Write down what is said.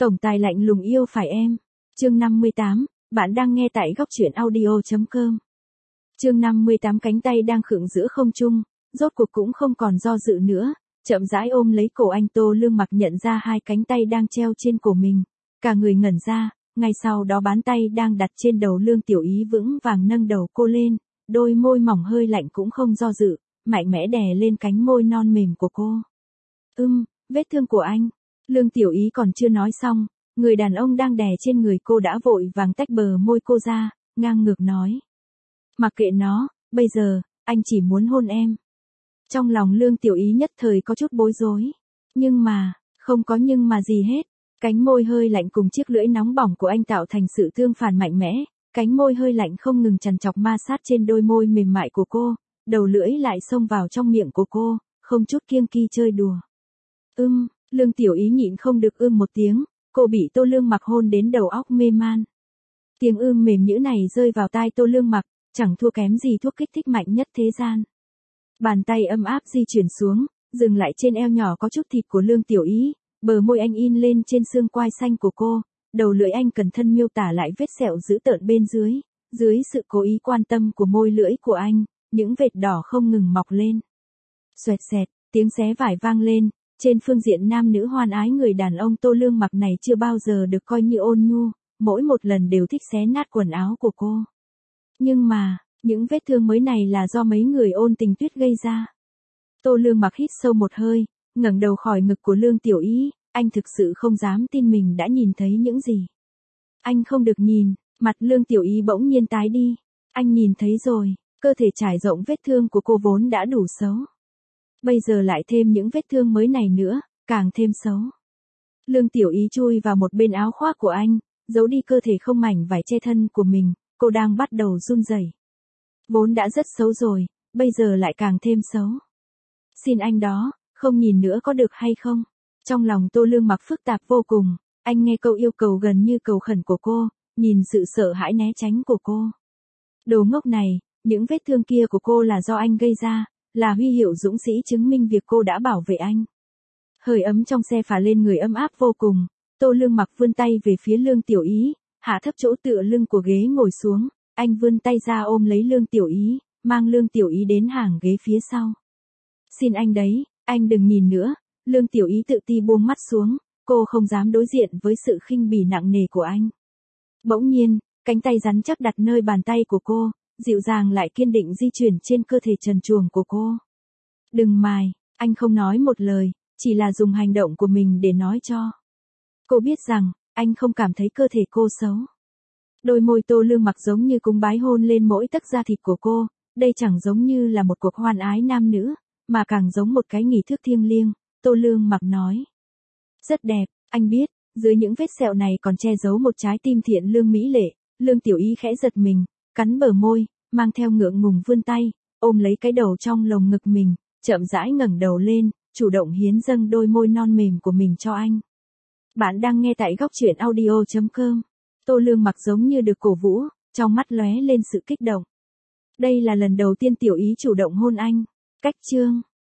Tổng tài lạnh lùng yêu phải em. Chương 58, bạn đang nghe tại góc truyện audio.com. Chương 58 cánh tay đang khựng giữa không trung, rốt cuộc cũng không còn do dự nữa, chậm rãi ôm lấy cổ anh. Tô Lương Mặc nhận ra hai cánh tay đang treo trên cổ mình, cả người ngẩn ra, ngay sau đó bàn tay đang đặt trên đầu Lương Tiểu Ý vững vàng nâng đầu cô lên, đôi môi mỏng hơi lạnh cũng không do dự, mạnh mẽ đè lên cánh môi non mềm của cô. Vết thương của anh. Lương Tiểu Ý còn chưa nói xong, người đàn ông đang đè trên người cô đã vội vàng tách bờ môi cô ra, ngang ngược nói. Mặc kệ nó, bây giờ, anh chỉ muốn hôn em. Trong lòng Lương Tiểu Ý nhất thời có chút bối rối. Nhưng mà, không có nhưng mà gì hết. Cánh môi hơi lạnh cùng chiếc lưỡi nóng bỏng của anh tạo thành sự tương phản mạnh mẽ. Cánh môi hơi lạnh không ngừng trằn trọc ma sát trên đôi môi mềm mại của cô. Đầu lưỡi lại xông vào trong miệng của cô, không chút kiêng kỳ chơi đùa. Lương Tiểu Ý nhịn không được một tiếng, cô bị Tô Lương Mặc hôn đến đầu óc mê man. Tiếng mềm nhũ này rơi vào tai Tô Lương Mặc, chẳng thua kém gì thuốc kích thích mạnh nhất thế gian. Bàn tay ấm áp di chuyển xuống, dừng lại trên eo nhỏ có chút thịt của Lương Tiểu Ý, bờ môi anh in lên trên xương quai xanh của cô, đầu lưỡi anh cẩn thận miêu tả lại vết sẹo dữ tợn bên dưới, dưới sự cố ý quan tâm của môi lưỡi của anh, những vệt đỏ không ngừng mọc lên. Xoẹt xẹt, tiếng xé vải vang lên. Trên phương diện nam nữ hoan ái, người đàn ông Tô Lương Mặc này chưa bao giờ được coi như ôn nhu, mỗi một lần đều thích xé nát quần áo của cô. Nhưng mà, những vết thương mới này là do mấy người ôn tình tuyết gây ra. Tô Lương Mặc hít sâu một hơi, ngẩng đầu khỏi ngực của Lương Tiểu Ý, anh thực sự không dám tin mình đã nhìn thấy những gì. Anh không được nhìn, mặt Lương Tiểu Ý bỗng nhiên tái đi. Anh nhìn thấy rồi, cơ thể trải rộng vết thương của cô vốn đã đủ xấu. Bây giờ lại thêm những vết thương mới này nữa, càng thêm xấu. Lương Tiểu Ý chui vào một bên áo khoác của anh, giấu đi cơ thể không mảnh vải che thân của mình, cô đang bắt đầu run rẩy. Vốn đã rất xấu rồi, bây giờ lại càng thêm xấu. Xin anh đó, không nhìn nữa có được hay không? Trong lòng Tô Lương Mặc phức tạp vô cùng, anh nghe câu yêu cầu gần như cầu khẩn của cô, nhìn sự sợ hãi né tránh của cô. Đồ ngốc này, những vết thương kia của cô là do anh gây ra. Là huy hiệu dũng sĩ chứng minh việc cô đã bảo vệ anh. Hơi ấm trong xe phả lên người ấm áp vô cùng, Tô Lương Mặc vươn tay về phía Lương Tiểu Ý, hạ thấp chỗ tựa lưng của ghế ngồi xuống, anh vươn tay ra ôm lấy Lương Tiểu Ý, mang Lương Tiểu Ý đến hàng ghế phía sau. Xin anh đấy, anh đừng nhìn nữa, Lương Tiểu Ý tự ti buông mắt xuống, cô không dám đối diện với sự khinh bỉ nặng nề của anh. Bỗng nhiên, cánh tay rắn chắc đặt nơi bàn tay của cô. Dịu dàng lại kiên định di chuyển trên cơ thể trần truồng của cô. Đừng mài, anh không nói một lời, chỉ là dùng hành động của mình để nói cho cô biết rằng, anh không cảm thấy cơ thể cô xấu. Đôi môi Tô Lương Mặc giống như cúng bái hôn lên mỗi tấc da thịt của cô, đây chẳng giống như là một cuộc hoan ái nam nữ, mà càng giống một cái nghi thức thiêng liêng, Tô Lương Mặc nói. Rất đẹp, anh biết, dưới những vết sẹo này còn che giấu một trái tim thiện lương mỹ lệ. Lương Tiểu Ý khẽ giật mình, cắn bờ môi, mang theo ngượng ngùng vươn tay, ôm lấy cái đầu trong lồng ngực mình, chậm rãi ngẩng đầu lên, chủ động hiến dâng đôi môi non mềm của mình cho anh. Bạn đang nghe tại góc truyện audio.com. Tô Lương Mặc giống như được cổ vũ, trong mắt lóe lên sự kích động. Đây là lần đầu tiên Tiểu Ý chủ động hôn anh. Cách chương